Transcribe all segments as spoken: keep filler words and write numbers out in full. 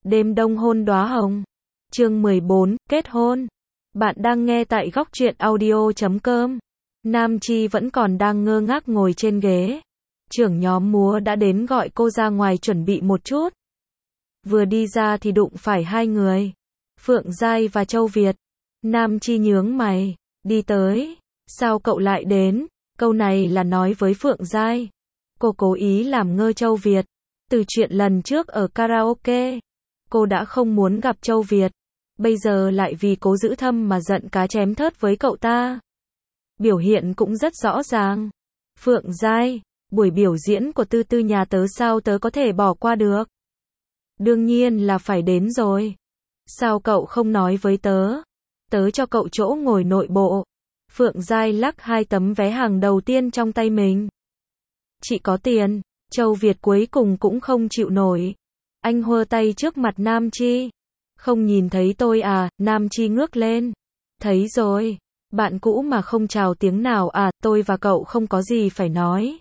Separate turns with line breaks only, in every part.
Đêm đông hôn đóa hồng. Chương mười bốn, kết hôn. Bạn đang nghe tại góc truyện audio chấm com. Nam Chi vẫn còn đang ngơ ngác ngồi trên ghế. Trưởng nhóm múa đã đến gọi cô ra ngoài chuẩn bị một chút. Vừa đi ra thì đụng phải hai người. Phượng Giai và Châu Việt. Nam Chi nhướng mày, đi tới. Sao cậu lại đến? Câu này là nói với Phượng Giai. Cô cố ý làm ngơ Châu Việt. Từ chuyện lần trước ở karaoke, cô đã không muốn gặp Châu Việt. Bây giờ lại vì cố giữ thâm mà giận cá chém thớt với cậu ta. Biểu hiện cũng rất rõ ràng. Phượng Giai, buổi biểu diễn của Tư Tư nhà tớ sao tớ có thể bỏ qua được? Đương nhiên là phải đến rồi. Sao cậu không nói với tớ? Tớ cho cậu chỗ ngồi nội bộ. Phượng Giai lắc hai tấm vé hàng đầu tiên trong tay mình. Chị có tiền. Châu Việt cuối cùng cũng không chịu nổi. Anh hơ tay trước mặt Nam Chi. Không nhìn thấy tôi à? Nam Chi ngước lên. Thấy rồi. Bạn cũ mà không chào tiếng nào à? Tôi và cậu không có gì phải nói.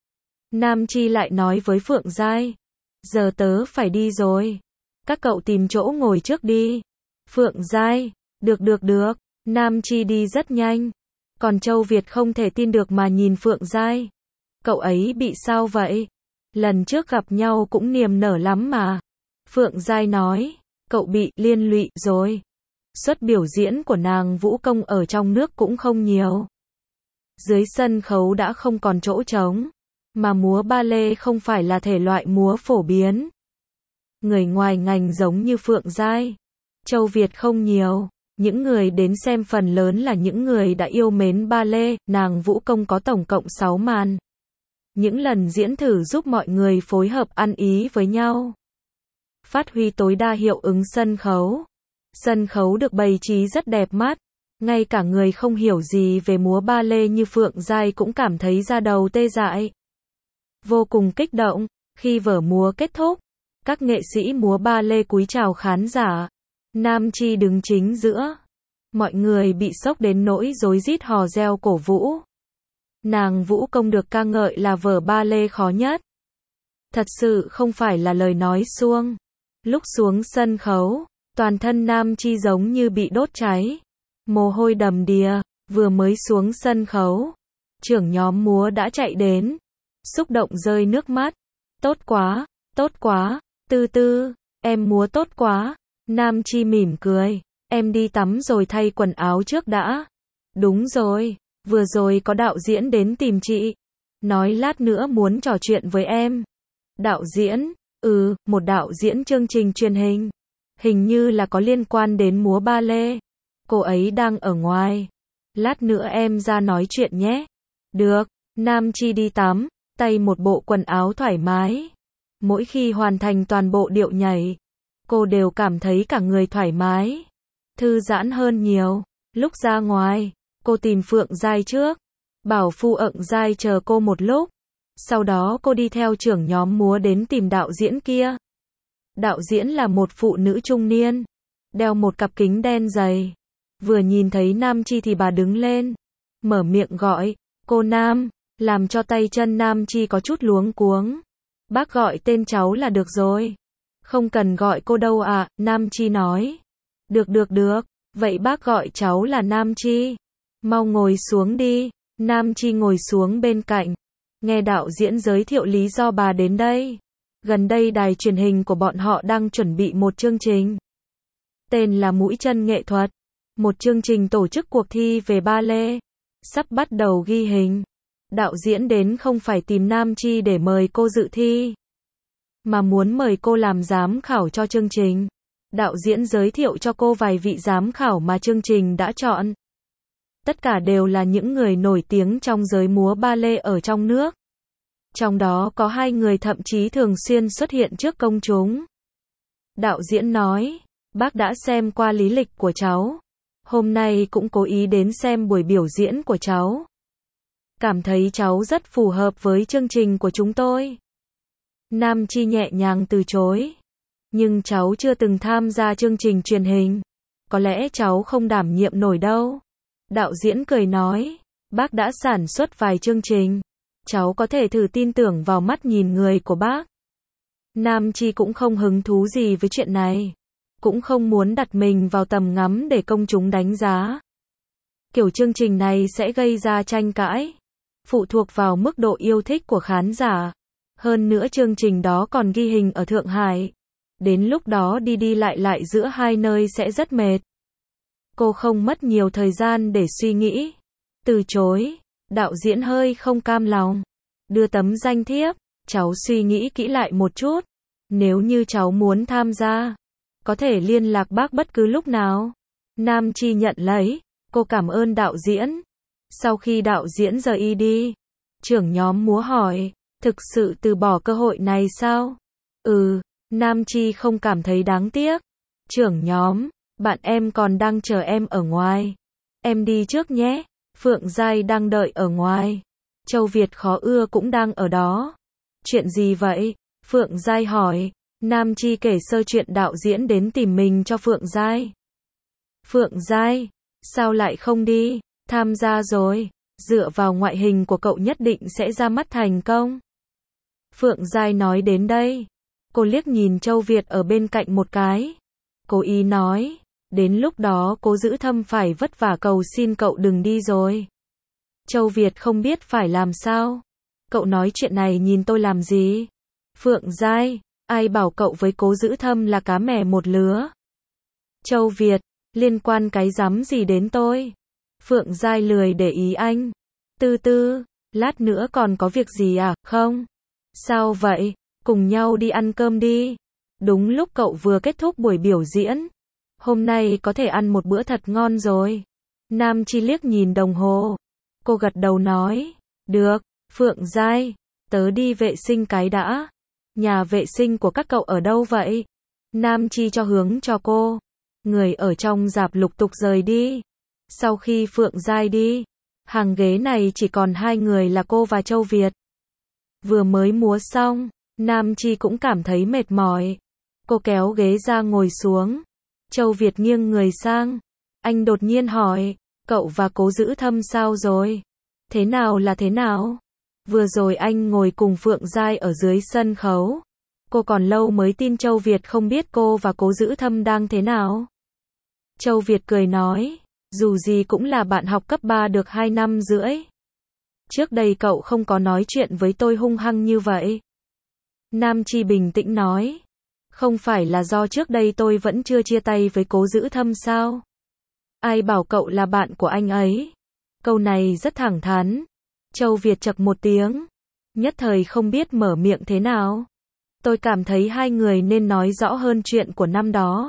Nam Chi lại nói với Phượng Giai. Giờ tớ phải đi rồi. Các cậu tìm chỗ ngồi trước đi. Phượng Giai. Được được được. Nam Chi đi rất nhanh. Còn Châu Việt không thể tin được mà nhìn Phượng Giai. Cậu ấy bị sao vậy? Lần trước gặp nhau cũng niềm nở lắm mà. Phượng Giai nói. Cậu bị liên lụy rồi. Suất biểu diễn của nàng vũ công ở trong nước cũng không nhiều. Dưới sân khấu đã không còn chỗ trống. Mà múa ba lê không phải là thể loại múa phổ biến. Người ngoài ngành giống như Phượng Giai, Châu Việt không nhiều. Những người đến xem phần lớn là những người đã yêu mến ba lê. Nàng vũ công có tổng cộng sáu màn. Những lần diễn thử giúp mọi người phối hợp ăn ý với nhau. Phát huy tối đa hiệu ứng sân khấu. Sân khấu được bày trí rất đẹp mắt. Ngay cả người không hiểu gì về múa ba lê như Phượng Giai cũng cảm thấy da đầu tê dại. Vô cùng kích động. Khi vở múa kết thúc, các nghệ sĩ múa ba lê cúi chào khán giả. Nam Chi đứng chính giữa. Mọi người bị sốc đến nỗi rối rít hò reo cổ vũ. Nàng vũ công được ca ngợi là vở ba lê khó nhất. Thật sự không phải là lời nói suông. Lúc xuống sân khấu, toàn thân Nam Chi giống như bị đốt cháy. Mồ hôi đầm đìa, vừa mới xuống sân khấu. Trưởng nhóm múa đã chạy đến. Xúc động rơi nước mắt. Tốt quá, tốt quá, Tư Tư, em múa tốt quá. Nam Chi mỉm cười. Em đi tắm rồi thay quần áo trước đã. Đúng rồi, vừa rồi có đạo diễn đến tìm chị. Nói lát nữa muốn trò chuyện với em. Đạo diễn? Ừ, một đạo diễn chương trình truyền hình. Hình như là có liên quan đến múa ba lê. Cô ấy đang ở ngoài. Lát nữa em ra nói chuyện nhé. Được. Nam Chi đi tắm, tay một bộ quần áo thoải mái. Mỗi khi hoàn thành toàn bộ điệu nhảy, cô đều cảm thấy cả người thoải mái, thư giãn hơn nhiều. Lúc ra ngoài, cô tìm Phượng Giai trước, bảo Phu Ận Giai chờ cô một lúc. Sau đó cô đi theo trưởng nhóm múa đến tìm đạo diễn kia. Đạo diễn là một phụ nữ trung niên, đeo một cặp kính đen dày. Vừa nhìn thấy Nam Chi thì bà đứng lên, mở miệng gọi, cô Nam, làm cho tay chân Nam Chi có chút luống cuống. Bác gọi tên cháu là được rồi. Không cần gọi cô đâu ạ, Nam Chi nói. Được được được, vậy bác gọi cháu là Nam Chi. Mau ngồi xuống đi. Nam Chi ngồi xuống bên cạnh. Nghe đạo diễn giới thiệu lý do bà đến đây. Gần đây đài truyền hình của bọn họ đang chuẩn bị một chương trình. Tên là Mũi Chân Nghệ Thuật. Một chương trình tổ chức cuộc thi về ba lê. Sắp bắt đầu ghi hình. Đạo diễn đến không phải tìm Nam Chi để mời cô dự thi, mà muốn mời cô làm giám khảo cho chương trình. Đạo diễn giới thiệu cho cô vài vị giám khảo mà chương trình đã chọn. Tất cả đều là những người nổi tiếng trong giới múa ba lê ở trong nước. Trong đó có hai người thậm chí thường xuyên xuất hiện trước công chúng. Đạo diễn nói, bác đã xem qua lý lịch của cháu. Hôm nay cũng cố ý đến xem buổi biểu diễn của cháu. Cảm thấy cháu rất phù hợp với chương trình của chúng tôi. Nam Chi nhẹ nhàng từ chối. Nhưng cháu chưa từng tham gia chương trình truyền hình. Có lẽ cháu không đảm nhiệm nổi đâu. Đạo diễn cười nói, bác đã sản xuất vài chương trình. Cháu có thể thử tin tưởng vào mắt nhìn người của bác. Nam Chi cũng không hứng thú gì với chuyện này. Cũng không muốn đặt mình vào tầm ngắm để công chúng đánh giá. Kiểu chương trình này sẽ gây ra tranh cãi. Phụ thuộc vào mức độ yêu thích của khán giả. Hơn nữa chương trình đó còn ghi hình ở Thượng Hải. Đến lúc đó đi đi lại lại giữa hai nơi sẽ rất mệt. Cô không mất nhiều thời gian để suy nghĩ. Từ chối. Đạo diễn hơi không cam lòng. Đưa tấm danh thiếp. Cháu suy nghĩ kỹ lại một chút. Nếu như cháu muốn tham gia, có thể liên lạc bác bất cứ lúc nào. Nam Chi nhận lấy. Cô cảm ơn đạo diễn. Sau khi đạo diễn rời đi, trưởng nhóm múa hỏi, thực sự từ bỏ cơ hội này sao? Ừ, Nam Chi không cảm thấy đáng tiếc. Trưởng nhóm, bạn em còn đang chờ em ở ngoài. Em đi trước nhé. Phượng Giai đang đợi ở ngoài. Châu Việt khó ưa cũng đang ở đó. Chuyện gì vậy? Phượng Giai hỏi. Nam Chi kể sơ chuyện đạo diễn đến tìm mình cho Phượng Giai. Phượng Giai, sao lại không đi? Tham gia rồi. Dựa vào ngoại hình của cậu nhất định sẽ ra mắt thành công. Phượng Giai nói đến đây. Cô liếc nhìn Châu Việt ở bên cạnh một cái. Cố ý nói. Đến lúc đó Cố Giữ Thâm phải vất vả cầu xin cậu đừng đi rồi. Châu Việt không biết phải làm sao. Cậu nói chuyện này nhìn tôi làm gì? Phượng Giai, ai bảo cậu với Cố Giữ Thâm là cá mè một lứa? Châu Việt, liên quan cái rắm gì đến tôi? Phượng Giai lười để ý anh. Tư tư, lát nữa còn có việc gì à, không? Sao vậy? Cùng nhau đi ăn cơm đi. Đúng lúc cậu vừa kết thúc buổi biểu diễn. Hôm nay có thể ăn một bữa thật ngon rồi. Nam Chi liếc nhìn đồng hồ. Cô gật đầu nói. Được, Phượng Giai, tớ đi vệ sinh cái đã. Nhà vệ sinh của các cậu ở đâu vậy? Nam Chi cho hướng cho cô. Người ở trong rạp lục tục rời đi. Sau khi Phượng Giai đi, hàng ghế này chỉ còn hai người là cô và Châu Việt. Vừa mới múa xong, Nam Chi cũng cảm thấy mệt mỏi. Cô kéo ghế ra ngồi xuống. Châu Việt nghiêng người sang. Anh đột nhiên hỏi, cậu và Cố Giữ Thâm sao rồi? Thế nào là thế nào? Vừa rồi anh ngồi cùng Phượng Giai ở dưới sân khấu. Cô còn lâu mới tin Châu Việt không biết cô và Cố Giữ Thâm đang thế nào. Châu Việt cười nói, dù gì cũng là bạn học cấp ba được hai năm rưỡi. Trước đây cậu không có nói chuyện với tôi hung hăng như vậy. Nam Chi bình tĩnh nói, không phải là do trước đây tôi vẫn chưa chia tay với Cố Giữ Thâm sao? Ai bảo cậu là bạn của anh ấy? Câu này rất thẳng thắn. Châu Việt chậc một tiếng. Nhất thời không biết mở miệng thế nào. Tôi cảm thấy hai người nên nói rõ hơn chuyện của năm đó.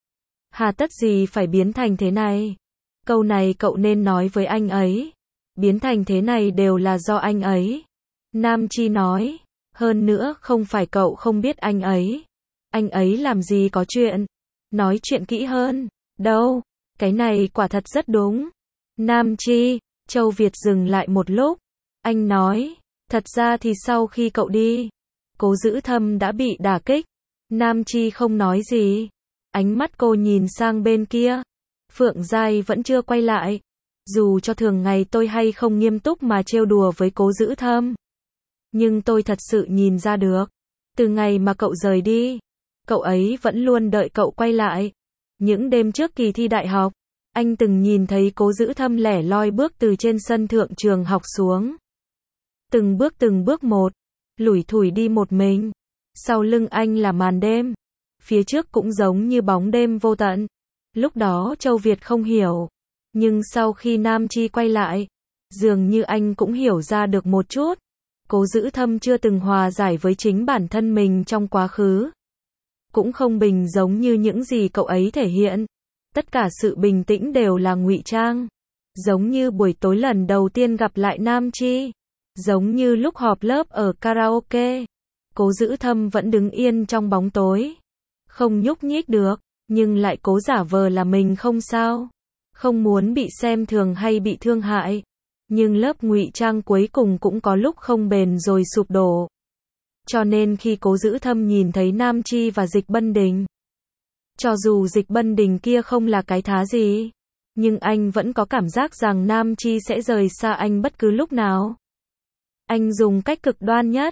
Hà tất gì phải biến thành thế này? Câu này cậu nên nói với anh ấy. Biến thành thế này đều là do anh ấy. Nam Chi nói. Hơn nữa không phải cậu không biết anh ấy. Anh ấy làm gì có chuyện. Nói chuyện kỹ hơn. Đâu, cái này quả thật rất đúng. Nam Chi, Châu Việt dừng lại một lúc. Anh nói, thật ra thì sau khi cậu đi, Cố Giữ Thâm đã bị đả kích. Nam Chi không nói gì. Ánh mắt cô nhìn sang bên kia. Phượng Giai vẫn chưa quay lại. Dù cho thường ngày tôi hay không nghiêm túc mà trêu đùa với Cố Giữ Thâm, nhưng tôi thật sự nhìn ra được. Từ ngày mà cậu rời đi, cậu ấy vẫn luôn đợi cậu quay lại. Những đêm trước kỳ thi đại học, anh từng nhìn thấy Cố Giữ Thâm lẻ loi bước từ trên sân thượng trường học xuống. Từng bước từng bước một, lủi thủi đi một mình. Sau lưng anh là màn đêm. Phía trước cũng giống như bóng đêm vô tận. Lúc đó Châu Việt không hiểu. Nhưng sau khi Nam Chi quay lại, dường như anh cũng hiểu ra được một chút. Cố Giữ Thâm chưa từng hòa giải với chính bản thân mình trong quá khứ. Cũng không bình giống như những gì cậu ấy thể hiện. Tất cả sự bình tĩnh đều là ngụy trang. Giống như buổi tối lần đầu tiên gặp lại Nam Chi. Giống như lúc họp lớp ở karaoke. Cố Giữ Thâm vẫn đứng yên trong bóng tối. Không nhúc nhích được, nhưng lại cố giả vờ là mình không sao. Không muốn bị xem thường hay bị thương hại. Nhưng lớp ngụy trang cuối cùng cũng có lúc không bền rồi sụp đổ. Cho nên khi Cố Giữ Thâm nhìn thấy Nam Chi và Dịch Bân Đình, cho dù Dịch Bân Đình kia không là cái thá gì, nhưng anh vẫn có cảm giác rằng Nam Chi sẽ rời xa anh bất cứ lúc nào. Anh dùng cách cực đoan nhất,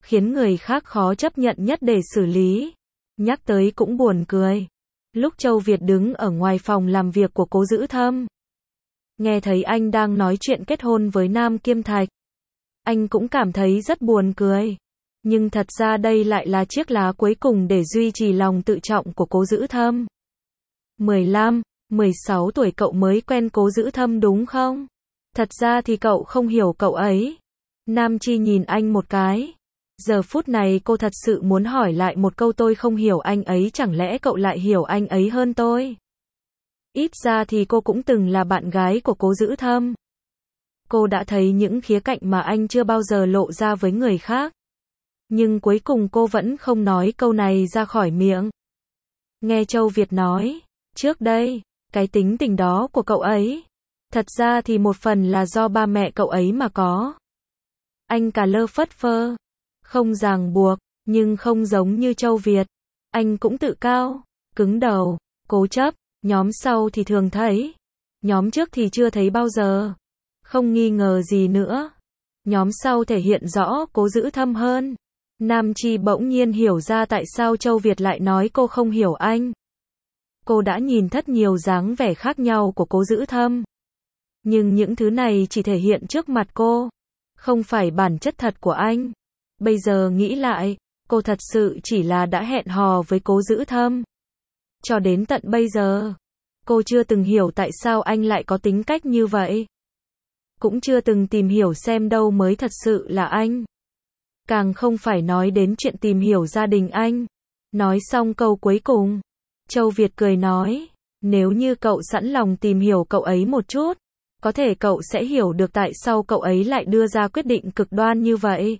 khiến người khác khó chấp nhận nhất để xử lý. Nhắc tới cũng buồn cười. Lúc Châu Việt đứng ở ngoài phòng làm việc của Cố Dữ Thâm, nghe thấy anh đang nói chuyện kết hôn với Nam Kiêm Thạch, anh cũng cảm thấy rất buồn cười. Nhưng thật ra đây lại là chiếc lá cuối cùng để duy trì lòng tự trọng của Cố Dữ Thâm. mười lăm, mười sáu tuổi cậu mới quen Cố Dữ Thâm đúng không? Thật ra thì cậu không hiểu cậu ấy. Nam Chi nhìn anh một cái. Giờ phút này cô thật sự muốn hỏi lại một câu, tôi không hiểu anh ấy, chẳng lẽ cậu lại hiểu anh ấy hơn tôi? Ít ra thì cô cũng từng là bạn gái của Cố Dữ Thâm. Cô đã thấy những khía cạnh mà anh chưa bao giờ lộ ra với người khác. Nhưng cuối cùng cô vẫn không nói câu này ra khỏi miệng. Nghe Châu Việt nói, trước đây, cái tính tình đó của cậu ấy, thật ra thì một phần là do ba mẹ cậu ấy mà có. Anh cà lơ phất phơ, không ràng buộc, nhưng không giống như Châu Việt. Anh cũng tự cao, cứng đầu, cố chấp, nhóm sau thì thường thấy. Nhóm trước thì chưa thấy bao giờ. Không nghi ngờ gì nữa. Nhóm sau thể hiện rõ Cố Dữ Thâm hơn. Nam Chi bỗng nhiên hiểu ra tại sao Châu Việt lại nói cô không hiểu anh. Cô đã nhìn rất nhiều dáng vẻ khác nhau của Cố Dữ Thâm. Nhưng những thứ này chỉ thể hiện trước mặt cô, không phải bản chất thật của anh. Bây giờ nghĩ lại, cô thật sự chỉ là đã hẹn hò với Cố Dữ Thâm. Cho đến tận bây giờ, cô chưa từng hiểu tại sao anh lại có tính cách như vậy. Cũng chưa từng tìm hiểu xem đâu mới thật sự là anh. Càng không phải nói đến chuyện tìm hiểu gia đình anh. Nói xong câu cuối cùng, Châu Việt cười nói, nếu như cậu sẵn lòng tìm hiểu cậu ấy một chút, có thể cậu sẽ hiểu được tại sao cậu ấy lại đưa ra quyết định cực đoan như vậy.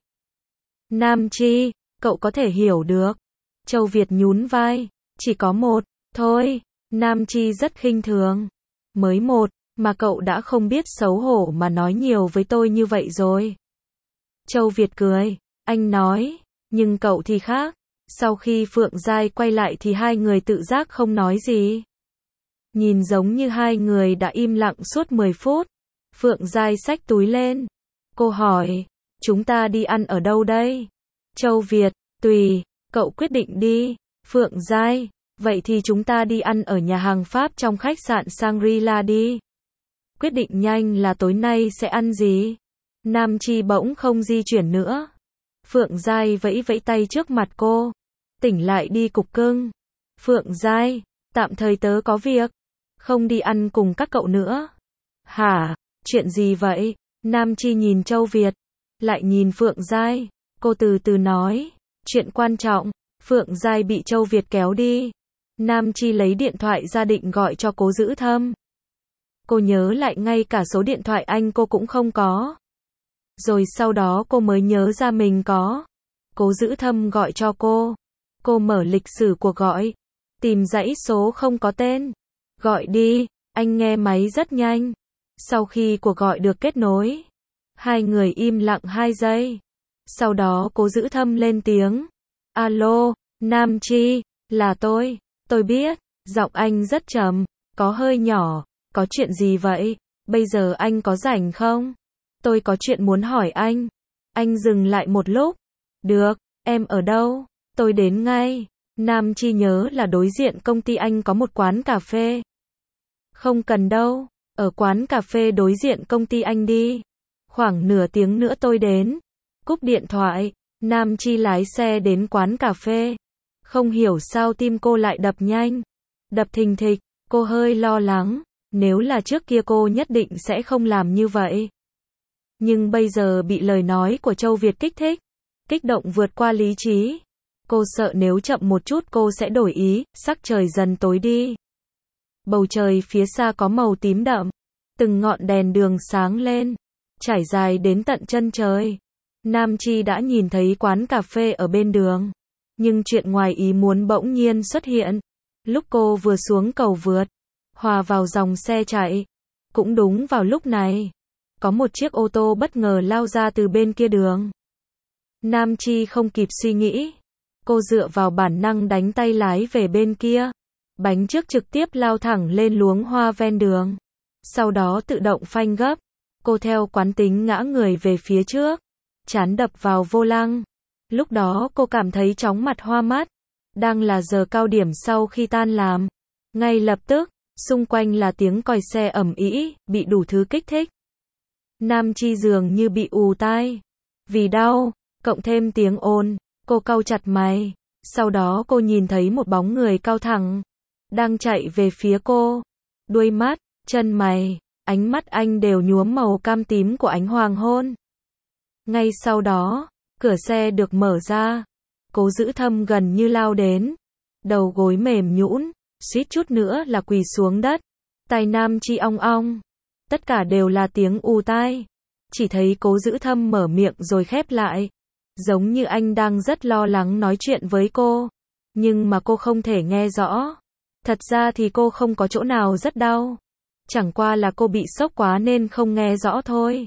Nam Chi, cậu có thể hiểu được. Châu Việt nhún vai, chỉ có một, thôi. Nam Chi rất khinh thường. Mới một, mà cậu đã không biết xấu hổ mà nói nhiều với tôi như vậy rồi. Châu Việt cười, anh nói, nhưng cậu thì khác. Sau khi Phượng Giai quay lại thì hai người tự giác không nói gì. Nhìn giống như hai người đã im lặng suốt mười phút. Phượng Giai xách túi lên. Cô hỏi, chúng ta đi ăn ở đâu đây? Châu Việt, tùy, cậu quyết định đi. Phượng Giai, vậy thì chúng ta đi ăn ở nhà hàng Pháp trong khách sạn Shangri-La đi. Quyết định nhanh là tối nay sẽ ăn gì? Nam Chi bỗng không di chuyển nữa. Phượng Giai vẫy vẫy tay trước mặt cô. Tỉnh lại đi cục cưng. Phượng Giai, tạm thời tớ có việc. Không đi ăn cùng các cậu nữa. Hả? Chuyện gì vậy? Nam Chi nhìn Châu Việt. Lại nhìn Phượng Giai. Cô từ từ nói. Chuyện quan trọng. Phượng Giai bị Châu Việt kéo đi. Nam Chi lấy điện thoại ra định gọi cho Cố Dữ Thâm. Cô nhớ lại ngay cả số điện thoại anh cô cũng không có. Rồi sau đó cô mới nhớ ra mình có. Cố Dữ Thâm gọi cho cô. Cô mở lịch sử cuộc gọi. Tìm dãy số không có tên. Gọi đi, anh nghe máy rất nhanh. Sau khi cuộc gọi được kết nối, hai người im lặng hai giây. Sau đó Cố Dữ Thâm lên tiếng. Alo, Nam Chi, là tôi. Tôi biết, giọng anh rất trầm, có hơi nhỏ. Có chuyện gì vậy? Bây giờ anh có rảnh không? Tôi có chuyện muốn hỏi anh. Anh dừng lại một lúc. Được, em ở đâu? Tôi đến ngay. Nam Chi nhớ là đối diện công ty anh có một quán cà phê. Không cần đâu, ở quán cà phê đối diện công ty anh đi. Khoảng nửa tiếng nữa tôi đến. Cúp điện thoại, Nam Chi lái xe đến quán cà phê. Không hiểu sao tim cô lại đập nhanh. Đập thình thịch, cô hơi lo lắng. Nếu là trước kia cô nhất định sẽ không làm như vậy. Nhưng bây giờ bị lời nói của Châu Việt kích thích. Kích động vượt qua lý trí. Cô sợ nếu chậm một chút cô sẽ đổi ý, sắc trời dần tối đi. Bầu trời phía xa có màu tím đậm. Từng ngọn đèn đường sáng lên, trải dài đến tận chân trời. Nam Chi đã nhìn thấy quán cà phê ở bên đường. Nhưng chuyện ngoài ý muốn bỗng nhiên xuất hiện. Lúc cô vừa xuống cầu vượt, hòa vào dòng xe chạy. Cũng đúng vào lúc này, có một chiếc ô tô bất ngờ lao ra từ bên kia đường. Nam Chi không kịp suy nghĩ. Cô dựa vào bản năng đánh tay lái về bên kia. Bánh trước trực tiếp lao thẳng lên luống hoa ven đường. Sau đó tự động phanh gấp. Cô theo quán tính ngã người về phía trước. Trán đập vào vô lăng. Lúc đó cô cảm thấy chóng mặt hoa mắt. Đang là giờ cao điểm sau khi tan làm. Ngay lập tức, xung quanh là tiếng còi xe ầm ĩ, bị đủ thứ kích thích. Nam Chi dường như bị ù tai. Vì đau, cộng thêm tiếng ồn, cô cau chặt mày. Sau đó cô nhìn thấy một bóng người cao thẳng, đang chạy về phía cô. Đuôi mắt, chân mày, ánh mắt anh đều nhuốm màu cam tím của ánh hoàng hôn. Ngay sau đó, cửa xe được mở ra. Cố Giữ Thâm gần như lao đến. Đầu gối mềm nhũn, suýt chút nữa là quỳ xuống đất. Tai Nam Chi ong ong. Tất cả đều là tiếng ù tai. Chỉ thấy Cố Giữ Thâm mở miệng rồi khép lại. Giống như anh đang rất lo lắng nói chuyện với cô. Nhưng mà cô không thể nghe rõ. Thật ra thì cô không có chỗ nào rất đau. Chẳng qua là cô bị sốc quá nên không nghe rõ thôi.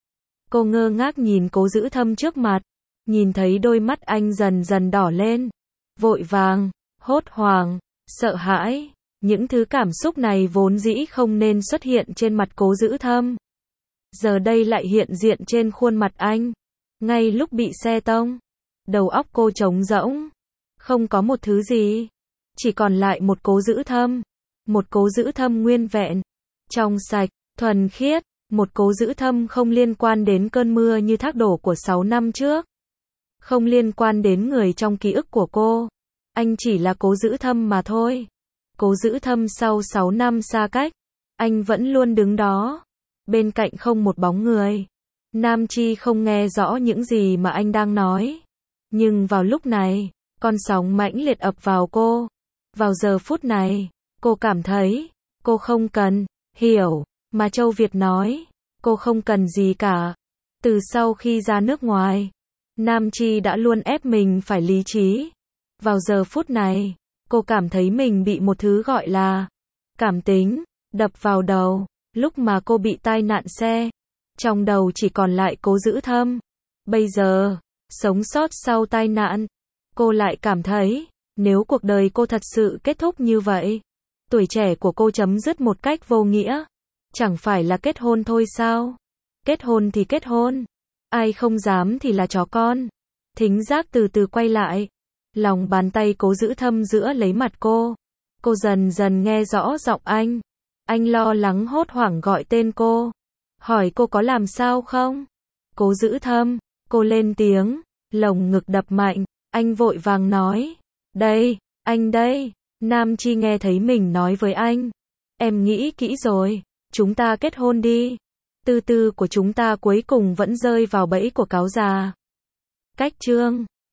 Cô ngơ ngác nhìn Cố Giữ Thâm trước mặt. Nhìn thấy đôi mắt anh dần dần đỏ lên. Vội vàng, hốt hoảng, sợ hãi. Những thứ cảm xúc này vốn dĩ không nên xuất hiện trên mặt Cố Giữ Thâm. Giờ đây lại hiện diện trên khuôn mặt anh. Ngay lúc bị xe tông, đầu óc cô trống rỗng. Không có một thứ gì. Chỉ còn lại một Cố Giữ Thâm. Một Cố Giữ Thâm nguyên vẹn, trong sạch, thuần khiết. Một Cố Giữ Thâm không liên quan đến cơn mưa như thác đổ của sáu năm trước. Không liên quan đến người trong ký ức của cô. Anh chỉ là Cố Giữ Thâm mà thôi. Cố Giữ Thâm sau sáu năm xa cách, anh vẫn luôn đứng đó. Bên cạnh không một bóng người. Nam Chi không nghe rõ những gì mà anh đang nói. Nhưng vào lúc này, con sóng mãnh liệt ập vào cô. Vào giờ phút này, cô cảm thấy, cô không cần, hiểu, mà Châu Việt nói, cô không cần gì cả. Từ sau khi ra nước ngoài, Nam Chi đã luôn ép mình phải lý trí. Vào giờ phút này, cô cảm thấy mình bị một thứ gọi là cảm tính đập vào đầu. Lúc mà cô bị tai nạn xe, trong đầu chỉ còn lại Cố Giữ Thâm. Bây giờ, sống sót sau tai nạn, cô lại cảm thấy, nếu cuộc đời cô thật sự kết thúc như vậy, tuổi trẻ của cô chấm dứt một cách vô nghĩa, chẳng phải là kết hôn thôi sao? Kết hôn thì kết hôn, ai không dám thì là chó con. Thính giác từ từ quay lại, lòng bàn tay Cố Giữ Thâm giữa lấy mặt cô. Cô dần dần nghe rõ giọng anh. Anh lo lắng hốt hoảng gọi tên cô, hỏi cô có làm sao không? Cố Giữ Thâm, cô lên tiếng, lồng ngực đập mạnh. Anh vội vàng nói, đây, anh đây. Nam Chi nghe thấy mình nói với anh, em nghĩ kỹ rồi, chúng ta kết hôn đi. Tư tư của chúng ta cuối cùng vẫn rơi vào bẫy của cáo già. Cách chương